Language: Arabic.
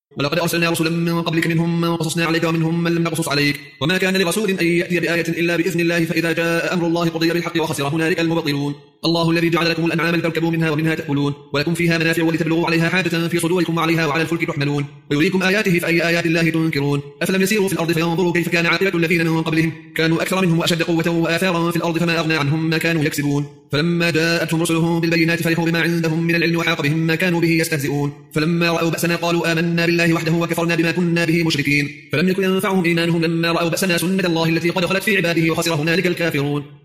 ولقد أرسلنا رسلا من قبلك منهم من قصصنا عليك ومنهم من لم نقصص عليك وما كان لرسول أن يأتي بآية إلا بإذن الله فإذا جاء أمر الله قضي بالحق وخسر هنالك المبطلون. الله الذي جعل لكم الأنعام لتركبوا منها ومنها تأكلون ولكم فيها منافع ولتبلغوا عليها حاجة في صدوركم وعليها وعلى الفلك تحملون ويريكم آياته فأي آيات الله تنكرون. أفلم يسيروا في الأرض فينظروا كيف كان عاقبة الذين من قبلهم كانوا أكثر منهم وأشد قوة وآثارا في الأرض فما أغنى عنهم ما كانوا يكسبون. فلما جاءتهم رسلهم بالبينات فرحوا بما عندهم من العلم وحاق بهم ما كانوا به يستهزئون. فلما رأوا بأسنا قالوا آمنا بالله وحده وكفرنا بما كنا به مشركين. فلم يكن ينفعهم إيمانهم لما رأوا بأسنا سنة الله التي قد خلت في عباده وخسر هنالك الكافرون.